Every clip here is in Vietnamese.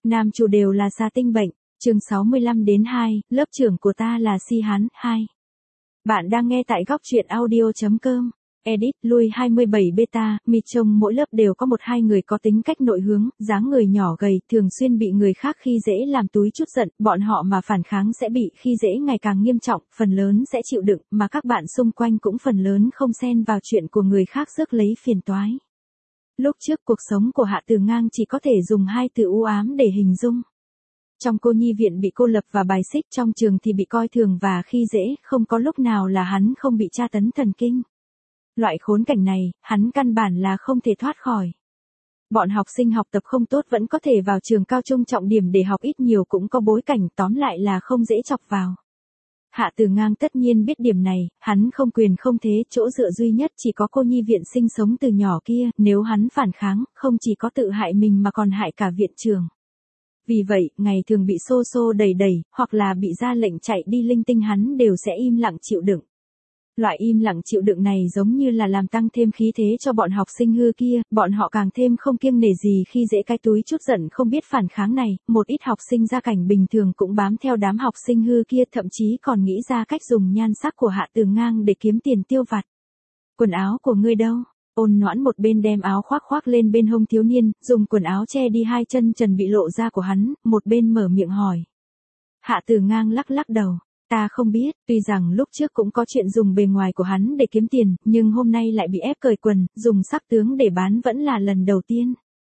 Nam chủ đều là xà tinh bệnh. Chương 65-2, lớp trưởng của ta là si hán, 2. Bạn đang nghe tại góc truyện audio.com. Edit, lui 27 beta, mi trông mỗi lớp đều có 1-2 người có tính cách nội hướng, dáng người nhỏ gầy, thường xuyên bị người khác khi dễ làm túi chút giận, bọn họ mà phản kháng sẽ bị khi dễ ngày càng nghiêm trọng, phần lớn sẽ chịu đựng, mà các bạn xung quanh cũng phần lớn không xen vào chuyện của người khác rước lấy phiền toái. Lúc trước cuộc sống của Hạ Từ Ngang chỉ có thể dùng 2 từ u ám để hình dung. Trong cô nhi viện bị cô lập và bài xích, trong trường thì bị coi thường và khi dễ, không có lúc nào là hắn không bị tra tấn thần kinh. Loại khốn cảnh này, hắn căn bản là không thể thoát khỏi. Bọn học sinh học tập không tốt vẫn có thể vào trường cao trung trọng điểm để học, ít nhiều cũng có bối cảnh, tóm lại là không dễ chọc vào. Hạ Từ Ngang tất nhiên biết điểm này, hắn không quyền không thế, chỗ dựa duy nhất chỉ có cô nhi viện sinh sống từ nhỏ kia, nếu hắn phản kháng, không chỉ có tự hại mình mà còn hại cả viện trường. Vì vậy, ngày thường bị xô xô đẩy đẩy, hoặc là bị ra lệnh chạy đi linh tinh, hắn đều sẽ im lặng chịu đựng. Loại im lặng chịu đựng này giống như là làm tăng thêm khí thế cho bọn học sinh hư kia, bọn họ càng thêm không kiêng nể gì khi dễ cái túi chút giận không biết phản kháng này, một ít học sinh gia cảnh bình thường cũng bám theo đám học sinh hư kia, thậm chí còn nghĩ ra cách dùng nhan sắc của Hạ Từ Ngang để kiếm tiền tiêu vặt. Quần áo của ngươi đâu? Ôn Noãn một bên đem áo khoác lên bên hông thiếu niên, dùng quần áo che đi hai chân trần bị lộ ra của hắn, một bên mở miệng hỏi. Hạ Từ Ngang lắc lắc đầu. Ta không biết, tuy rằng lúc trước cũng có chuyện dùng bề ngoài của hắn để kiếm tiền, nhưng hôm nay lại bị ép cởi quần, dùng sắc tướng để bán vẫn là lần đầu tiên.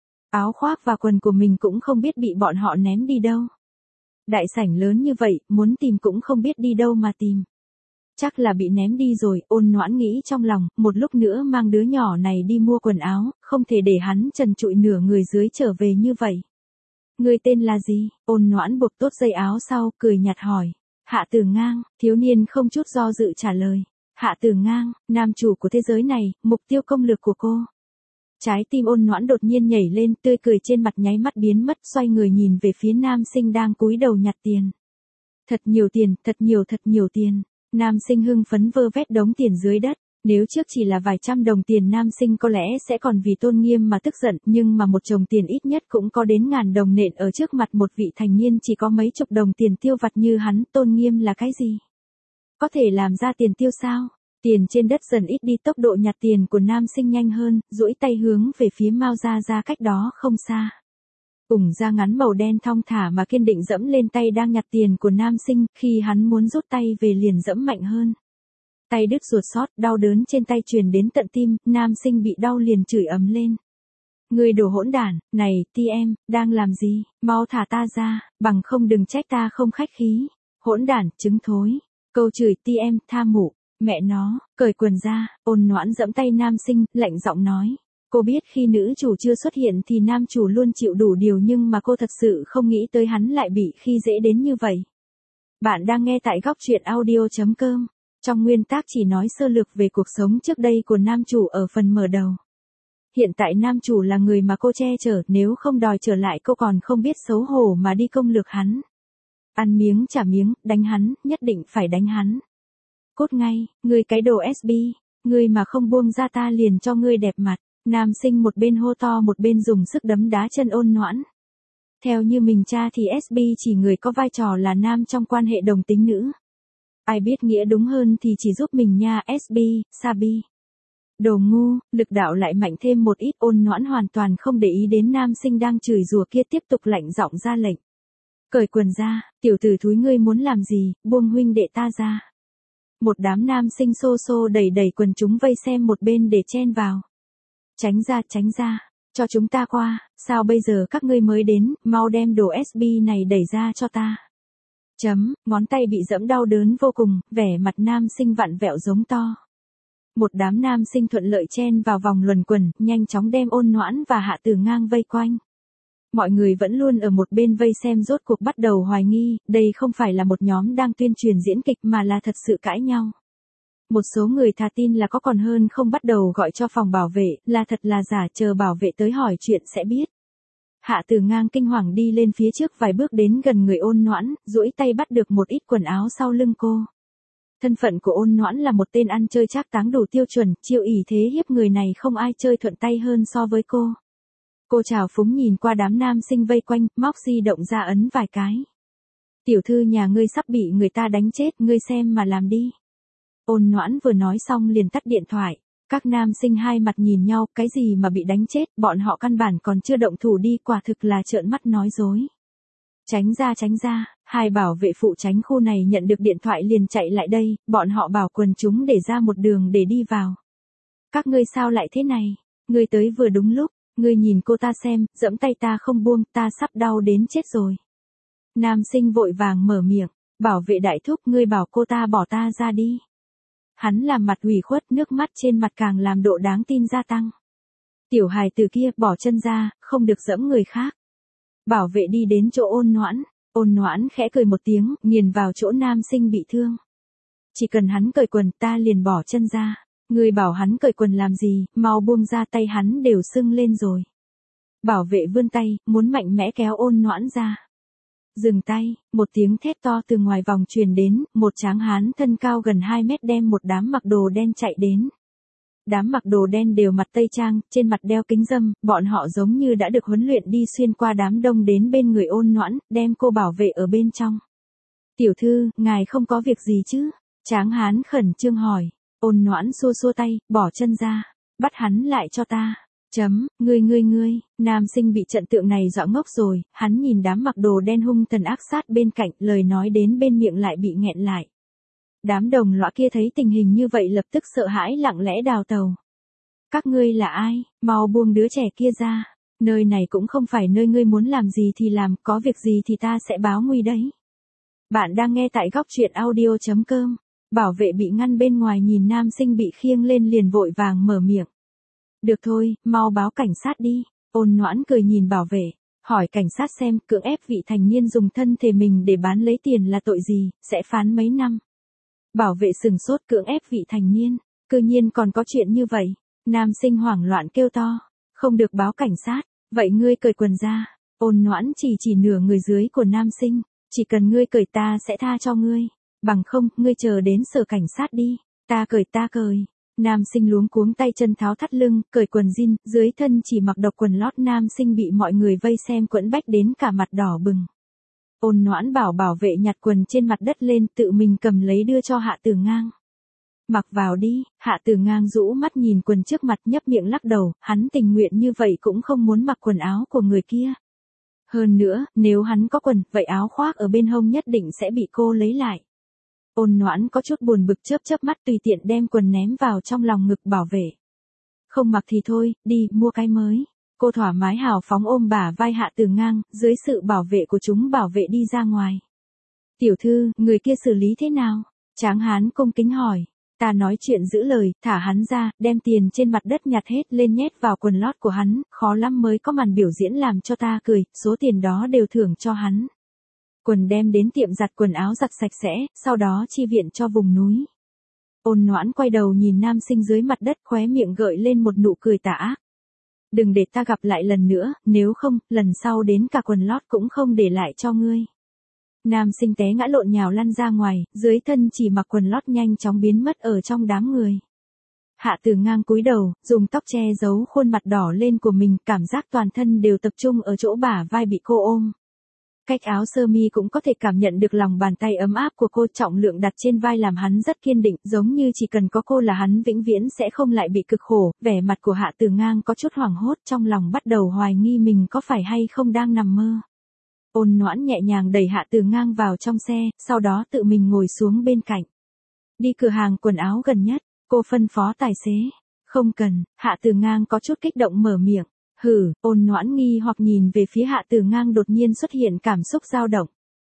Áo khoác và quần của mình cũng không biết bị bọn họ ném đi đâu. Đại sảnh lớn như vậy, muốn tìm cũng không biết đi đâu mà tìm. Chắc là bị ném đi rồi, Ôn Noãn nghĩ trong lòng, một lúc nữa mang đứa nhỏ này đi mua quần áo, không thể để hắn trần trụi nửa người dưới trở về như vậy. Người tên là gì? Ôn Noãn buộc tốt dây áo sau, cười nhạt hỏi. Hạ Từ Ngang, thiếu niên không chút do dự trả lời. Hạ Từ Ngang, nam chủ của thế giới này, mục tiêu công lược của cô. Trái tim Ôn Noãn đột nhiên nhảy lên, tươi cười trên mặt nháy mắt biến mất, xoay người nhìn về phía nam sinh đang cúi đầu nhặt tiền. Thật nhiều tiền, thật nhiều tiền. Nam sinh hưng phấn vơ vét đống tiền dưới đất. Nếu trước chỉ là vài trăm đồng tiền, nam sinh có lẽ sẽ còn vì tôn nghiêm mà tức giận, nhưng mà một chồng tiền ít nhất cũng có đến ngàn đồng nện ở trước mặt một vị thành niên chỉ có mấy chục đồng tiền tiêu vặt như hắn, tôn nghiêm là cái gì? Có thể làm ra tiền tiêu sao? Tiền trên đất dần ít đi, tốc độ nhặt tiền của nam sinh nhanh hơn, duỗi tay hướng về phía Mao ra cách đó không xa. Ủng da ngắn màu đen thong thả mà kiên định dẫm lên tay đang nhặt tiền của nam sinh, khi hắn muốn rút tay về liền dẫm mạnh hơn. Tay đứt ruột xót, đau đớn trên tay truyền đến tận tim, nam sinh bị đau liền chửi ầm lên. Người đồ hỗn đản, này, em, đang làm gì, mau thả ta ra, bằng không đừng trách ta không khách khí. Hỗn đản, trứng thối. Câu chửi em, tha mụ, mẹ nó, cởi quần ra, Ôn Noãn dẫm tay nam sinh, lạnh giọng nói. Cô biết khi nữ chủ chưa xuất hiện thì nam chủ luôn chịu đủ điều, nhưng mà cô thật sự không nghĩ tới hắn lại bị khi dễ đến như vậy. Bạn đang nghe tại góc truyện audio.com. Trong nguyên tác chỉ nói sơ lược về cuộc sống trước đây của nam chủ ở phần mở đầu. Hiện tại nam chủ là người mà cô che chở, nếu không đòi trở lại cô còn không biết xấu hổ mà đi công lược hắn. Ăn miếng trả miếng, đánh hắn, nhất định phải đánh hắn. Cốt ngay, ngươi cái đồ SB, ngươi mà không buông ra ta liền cho ngươi đẹp mặt. Nam sinh một bên hô to một bên dùng sức đấm đá chân Ôn Noãn. Theo như mình tra thì SB chỉ người có vai trò là nam trong quan hệ đồng tính nữ. Ai biết nghĩa đúng hơn thì chỉ giúp mình nha, SB, Sabi. Đồ ngu, lực đạo lại mạnh thêm một ít, Ôn Noãn hoàn toàn không để ý đến nam sinh đang chửi rủa kia, tiếp tục lạnh giọng ra lệnh. Cởi quần ra, tiểu tử thúi ngươi muốn làm gì, buông huynh đệ ta ra. Một đám nam sinh xô xô đẩy quần chúng vây xem một bên để chen vào. Tránh ra, cho chúng ta qua, sao bây giờ các ngươi mới đến, mau đem đồ SB này đẩy ra cho ta. Ngón tay bị dẫm đau đớn vô cùng, vẻ mặt nam sinh vặn vẹo giống to. Một đám nam sinh thuận lợi chen vào vòng luẩn quẩn, nhanh chóng đem Ôn Noãn và Hạ Từ Ngang vây quanh. Mọi người vẫn luôn ở một bên vây xem, rốt cuộc bắt đầu hoài nghi, đây không phải là một nhóm đang tuyên truyền diễn kịch mà là thật sự cãi nhau. Một số người thà tin là có còn hơn không, bắt đầu gọi cho phòng bảo vệ, là thật là giả, chờ bảo vệ tới hỏi chuyện sẽ biết. Hạ Từ Ngang kinh hoàng đi lên phía trước vài bước đến gần người Ôn Noãn, duỗi tay bắt được một ít quần áo sau lưng cô. Thân phận của Ôn Noãn là một tên ăn chơi trác táng đủ tiêu chuẩn, chiêu ỷ thế hiếp người này không ai chơi thuận tay hơn so với cô. Cô trào phúng nhìn qua đám nam sinh vây quanh, móc di động ra ấn vài cái. Tiểu thư nhà ngươi sắp bị người ta đánh chết, ngươi xem mà làm đi. Ôn Noãn vừa nói xong liền tắt điện thoại. Các nam sinh hai mặt nhìn nhau, cái gì mà bị đánh chết, bọn họ căn bản còn chưa động thủ đi, quả thực là trợn mắt nói dối. Tránh ra, hai bảo vệ phụ tránh khu này nhận được điện thoại liền chạy lại đây, bọn họ bảo quần chúng để ra một đường để đi vào. Các ngươi sao lại thế này, ngươi tới vừa đúng lúc, ngươi nhìn cô ta xem, giẫm tay ta không buông, ta sắp đau đến chết rồi. Nam sinh vội vàng mở miệng, bảo vệ đại thúc, ngươi bảo cô ta bỏ ta ra đi. Hắn làm mặt ủy khuất, nước mắt trên mặt càng làm độ đáng tin gia tăng. Tiểu hài từ kia, bỏ chân ra, không được giẫm người khác. Bảo vệ đi đến chỗ Ôn Noãn khẽ cười một tiếng, nghiền vào chỗ nam sinh bị thương. Chỉ cần hắn cởi quần ta liền bỏ chân ra. Người bảo hắn cởi quần làm gì, mau buông ra, tay hắn đều sưng lên rồi. Bảo vệ vươn tay, muốn mạnh mẽ kéo Ôn Noãn ra. Dừng tay, một tiếng thét to từ ngoài vòng truyền đến, một tráng hán thân cao gần 2 mét đem một đám mặc đồ đen chạy đến. Đám mặc đồ đen đều mặt tây trang, trên mặt đeo kính râm, bọn họ giống như đã được huấn luyện đi xuyên qua đám đông đến bên người Ôn Noãn, đem cô bảo vệ ở bên trong. Tiểu thư, ngài không có việc gì chứ? Tráng hán khẩn trương hỏi. Ôn Noãn xua xua tay, bỏ chân ra, bắt hắn lại cho ta. Ngươi, nam sinh bị trận tượng này dọa ngốc rồi, hắn nhìn đám mặc đồ đen hung thần ác sát bên cạnh, lời nói đến bên miệng lại bị nghẹn lại. Đám đồng lõa kia thấy tình hình như vậy lập tức sợ hãi lặng lẽ đào tàu. Các ngươi là ai, mau buông đứa trẻ kia ra, nơi này cũng không phải nơi ngươi muốn làm gì thì làm, có việc gì thì ta sẽ báo nguy đấy. Bạn đang nghe tại góc truyện audio.com, bảo vệ bị ngăn bên ngoài nhìn nam sinh bị khiêng lên liền vội vàng mở miệng. Được thôi, mau báo cảnh sát đi. Ôn Noãn cười nhìn bảo vệ, hỏi cảnh sát xem cưỡng ép vị thành niên dùng thân thể mình để bán lấy tiền là tội gì, sẽ phán mấy năm. Bảo vệ sừng sốt, cưỡng ép vị thành niên, cư nhiên còn có chuyện như vậy. Nam sinh hoảng loạn kêu to, không được báo cảnh sát, vậy ngươi cởi quần ra. Ôn Noãn chỉ nửa người dưới của nam sinh, chỉ cần ngươi cởi ta sẽ tha cho ngươi, bằng không, ngươi chờ đến sở cảnh sát đi, ta cởi. Nam sinh luống cuống tay chân tháo thắt lưng, cởi quần jean, dưới thân chỉ mặc độc quần lót, nam sinh bị mọi người vây xem quẫn bách đến cả mặt đỏ bừng. Ôn Noãn bảo bảo vệ nhặt quần trên mặt đất lên, tự mình cầm lấy đưa cho Hạ Tử Ngang. Mặc vào đi. Hạ Tử Ngang rũ mắt nhìn quần trước mặt, nhấp miệng lắc đầu, hắn tình nguyện như vậy cũng không muốn mặc quần áo của người kia. Hơn nữa, nếu hắn có quần, vậy áo khoác ở bên hông nhất định sẽ bị cô lấy lại. Ôn Noãn có chút buồn bực, chớp mắt tùy tiện đem quần ném vào trong lòng ngực bảo vệ. Không mặc thì thôi, đi, mua cái mới. Cô thoải mái hào phóng ôm bả vai Hạ Tử Ngang, dưới sự bảo vệ của chúng bảo vệ đi ra ngoài. Tiểu thư, người kia xử lý thế nào? Tráng hán cung kính hỏi. Ta nói chuyện giữ lời, thả hắn ra, đem tiền trên mặt đất nhặt hết lên nhét vào quần lót của hắn, khó lắm mới có màn biểu diễn làm cho ta cười, số tiền đó đều thưởng cho hắn. Quần đem đến tiệm giặt quần áo giặt sạch sẽ, sau đó chi viện cho vùng núi. Ôn Noãn quay đầu nhìn nam sinh dưới mặt đất, khóe miệng gợi lên một nụ cười tà ác. Đừng để ta gặp lại lần nữa, nếu không, lần sau đến cả quần lót cũng không để lại cho ngươi. Nam sinh té ngã lộn nhào lăn ra ngoài, dưới thân chỉ mặc quần lót nhanh chóng biến mất ở trong đám người. Hạ Tử Ngang cúi đầu, dùng tóc che giấu khuôn mặt đỏ lên của mình, cảm giác toàn thân đều tập trung ở chỗ bả vai bị cô ôm. Cách áo sơ mi cũng có thể cảm nhận được lòng bàn tay ấm áp của cô, trọng lượng đặt trên vai làm hắn rất kiên định, giống như chỉ cần có cô là hắn vĩnh viễn sẽ không lại bị cực khổ. Vẻ mặt của Hạ Tử Ngang có chút hoảng hốt, trong lòng bắt đầu hoài nghi mình có phải hay không đang nằm mơ. Ôn Noãn nhẹ nhàng đẩy Hạ Tử Ngang vào trong xe, sau đó tự mình ngồi xuống bên cạnh. Đi cửa hàng quần áo gần nhất, cô phân phó tài xế. Không cần. Hạ Tử Ngang có chút kích động mở miệng. Ôn Noãn nghi hoặc nhìn về phía Hạ Tử Ngang, đột nhiên xuất hiện cảm xúc dao động.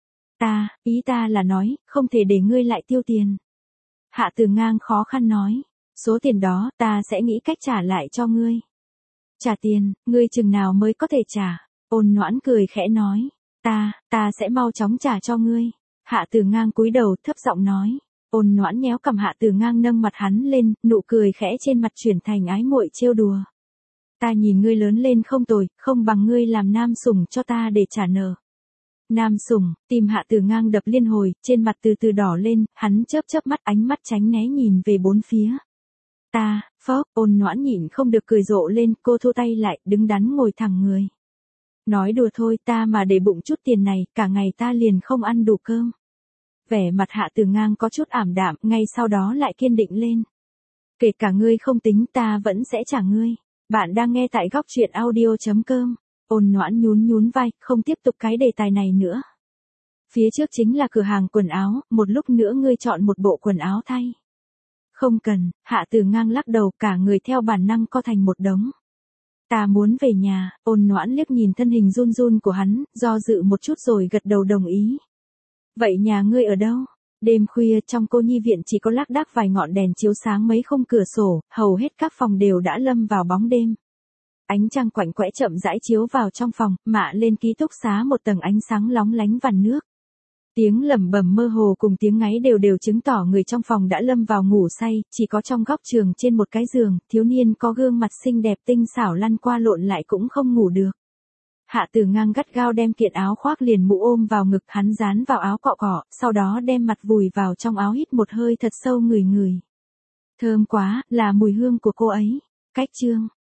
Ý ta là nói, không thể để ngươi lại tiêu tiền. Hạ Tử Ngang khó khăn nói, số tiền đó, ta sẽ nghĩ cách trả lại cho ngươi. Trả tiền, ngươi chừng nào mới có thể trả? Ôn Noãn cười khẽ nói, ta sẽ mau chóng trả cho ngươi. Hạ Tử Ngang cúi đầu thấp giọng nói. Ôn Noãn nhéo cằm Hạ Tử Ngang, nâng mặt hắn lên, nụ cười khẽ trên mặt chuyển thành ái muội trêu đùa. Ta nhìn ngươi lớn lên không tồi, không bằng ngươi làm nam sủng cho ta để trả nợ. Nam sủng, tim Hạ Tử Ngang đập liên hồi, trên mặt từ từ đỏ lên, hắn chớp mắt, ánh mắt tránh né nhìn về bốn phía. Phốc, Ôn Noãn nhịn không được cười rộ lên, cô thu tay lại, đứng đắn ngồi thẳng người. Nói đùa thôi, ta mà để bụng chút tiền này, cả ngày ta liền không ăn đủ cơm. Vẻ mặt Hạ Tử Ngang có chút ảm đạm, ngay sau đó lại kiên định lên. Kể cả ngươi không tính ta vẫn sẽ trả ngươi. Bạn đang nghe tại góc truyện audio.com. Ôn Noãn nhún vai, không tiếp tục cái đề tài này nữa. Phía trước chính là cửa hàng quần áo, một lúc nữa ngươi chọn một bộ quần áo thay. Không cần, Hạ Tử Ngang lắc đầu, cả người theo bản năng co thành một đống. Ta muốn về nhà. Ôn Noãn liếc nhìn thân hình run run của hắn, do dự một chút rồi gật đầu đồng ý. Vậy nhà ngươi ở đâu? Đêm khuya trong cô nhi viện chỉ có lác đác vài ngọn đèn chiếu sáng mấy khung cửa sổ, hầu hết các phòng đều đã lâm vào bóng đêm. Ánh trăng quạnh quẽ chậm rãi chiếu vào trong phòng, mạ lên ký túc xá một tầng ánh sáng lóng lánh vằn nước. Tiếng lẩm bẩm mơ hồ cùng tiếng ngáy đều chứng tỏ người trong phòng đã lâm vào ngủ say, chỉ có trong góc giường trên một cái giường, thiếu niên có gương mặt xinh đẹp tinh xảo lăn qua lộn lại cũng không ngủ được. Hạ Tử Ngang gắt gao đem kiện áo khoác liền mũ ôm vào ngực, hắn dán vào áo cọ cọ, sau đó đem mặt vùi vào trong áo hít một hơi thật sâu ngửi. Thơm quá, là mùi hương của cô ấy. Cách chương